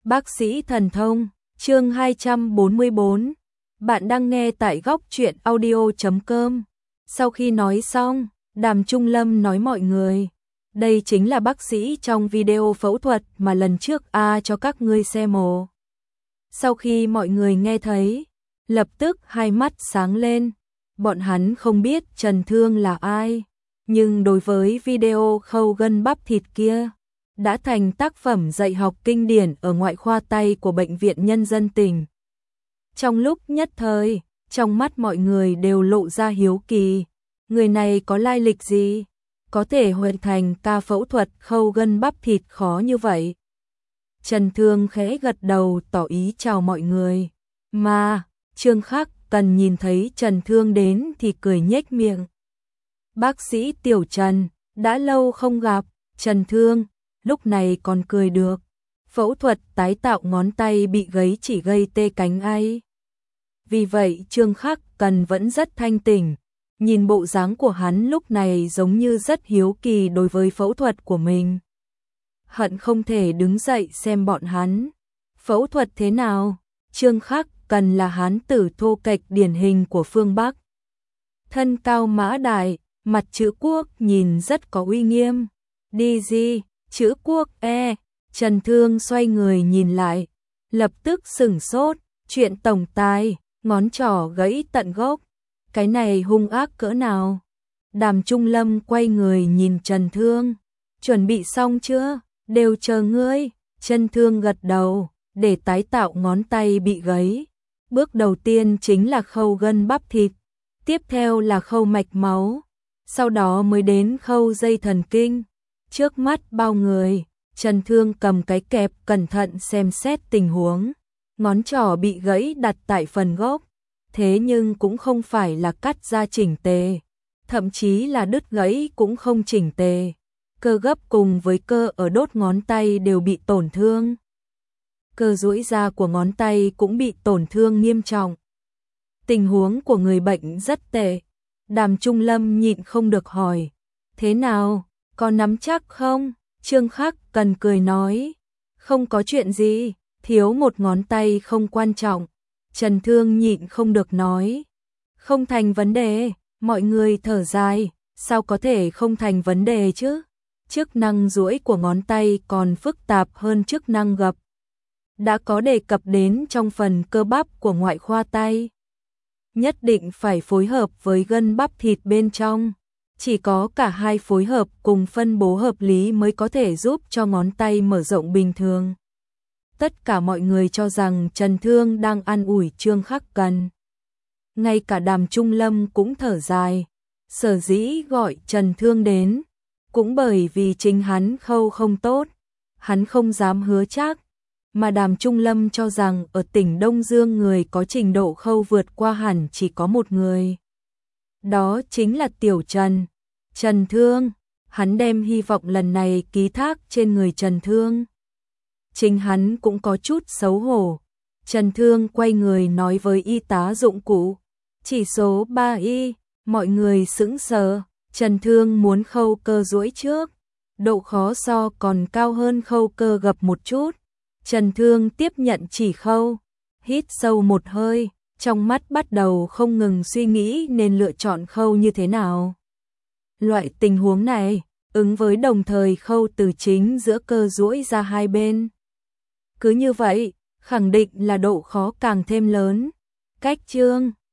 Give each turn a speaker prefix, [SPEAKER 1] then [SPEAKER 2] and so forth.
[SPEAKER 1] Bác sĩ thần thông, chương 244. Bạn đang nghe tại góc truyện audio.com. Sau khi nói xong, Đàm Trung Lâm nói mọi người, đây chính là bác sĩ trong video phẫu thuật mà lần trước cho các ngươi xem mổ. Sau khi mọi người nghe thấy, lập tức hai mắt sáng lên. Bọn hắn không biết Trần Thương là ai, nhưng đối với video khâu gân bắp thịt kia, đã thành tác phẩm dạy học kinh điển ở ngoại khoa tay của Bệnh viện Nhân dân tỉnh. Trong lúc nhất thời, trong mắt mọi người đều lộ ra hiếu kỳ, người này có lai lịch gì, có thể hoàn thành ca phẫu thuật khâu gân bắp thịt khó như vậy. Trần Thương khẽ gật đầu tỏ ý chào mọi người, mà Trương Khắc Cần nhìn thấy Trần Thương đến thì cười nhếch miệng. Bác sĩ Tiểu Trần, đã lâu không gặp. Trần Thương lúc này còn cười được. Phẫu thuật tái tạo ngón tay bị gãy chỉ gây tê cánh ấy. Vì vậy Trương Khắc Cần vẫn rất thanh tỉnh. Nhìn bộ dáng của hắn lúc này giống như rất hiếu kỳ đối với phẫu thuật của mình. Hận không thể đứng dậy xem bọn hắn. Phẫu thuật thế nào? Trương Khắc Cần là hán tử thô kệch điển hình của phương Bắc. Thân cao mã đại, mặt chữ quốc nhìn rất có uy nghiêm. Đi gì? Chữ quốc Trần Thương xoay người nhìn lại, lập tức sửng sốt, chuyện tổng tài, ngón trỏ gãy tận gốc. Cái này hung ác cỡ nào? Đàm Trung Lâm quay người nhìn Trần Thương, chuẩn bị xong chưa? Đều chờ ngươi. Trần Thương gật đầu, để tái tạo ngón tay bị gãy. Bước đầu tiên chính là khâu gân bắp thịt, tiếp theo là khâu mạch máu, sau đó mới đến khâu dây thần kinh. Trước mắt bao người, Trần Thương cầm cái kẹp cẩn thận xem xét tình huống. Ngón trỏ bị gãy đặt tại phần gốc, thế nhưng cũng không phải là cắt ra chỉnh tề, thậm chí là đứt gãy cũng không chỉnh tề. Cơ gấp cùng với cơ ở đốt ngón tay đều bị tổn thương. Cơ duỗi ra của ngón tay cũng bị tổn thương nghiêm trọng. Tình huống của người bệnh rất tệ. Đàm Trung Lâm nhịn không được hỏi, thế nào, có nắm chắc không? Trương Khắc Cần cười nói, không có chuyện gì, thiếu một ngón tay không quan trọng. Trần Thương nhịn không được nói, không thành vấn đề. Mọi người thở dài, sao có thể không thành vấn đề chứ? Chức năng duỗi của ngón tay còn phức tạp hơn chức năng gập. Đã có đề cập đến trong phần cơ bắp của ngoại khoa tay. Nhất định phải phối hợp với gân bắp thịt bên trong. Chỉ có cả hai phối hợp cùng phân bố hợp lý mới có thể giúp cho ngón tay mở rộng bình thường. Tất cả mọi người cho rằng Trần Thương đang an ủi Trương Khắc Cần. Ngay cả Đàm Trung Lâm cũng thở dài. Sở dĩ gọi Trần Thương đến, cũng bởi vì chính hắn khâu không tốt. Hắn không dám hứa chắc. Mà Đàm Trung Lâm cho rằng ở tỉnh Đông Dương người có trình độ khâu vượt qua hẳn chỉ có một người. Đó chính là Tiểu Trần. Trần Thương, hắn đem hy vọng lần này ký thác trên người Trần Thương. Chính hắn cũng có chút xấu hổ. Trần Thương quay người nói với y tá dụng cụ, chỉ số 3Y, mọi người sững sờ. Trần Thương muốn khâu cơ duỗi trước, độ khó so còn cao hơn khâu cơ gập một chút. Trần Thương tiếp nhận chỉ khâu, hít sâu một hơi, trong mắt bắt đầu không ngừng suy nghĩ nên lựa chọn khâu như thế nào. Loại tình huống này, ứng với đồng thời khâu từ chính giữa cơ duỗi ra hai bên. Cứ như vậy, khẳng định là độ khó càng thêm lớn. Cách chương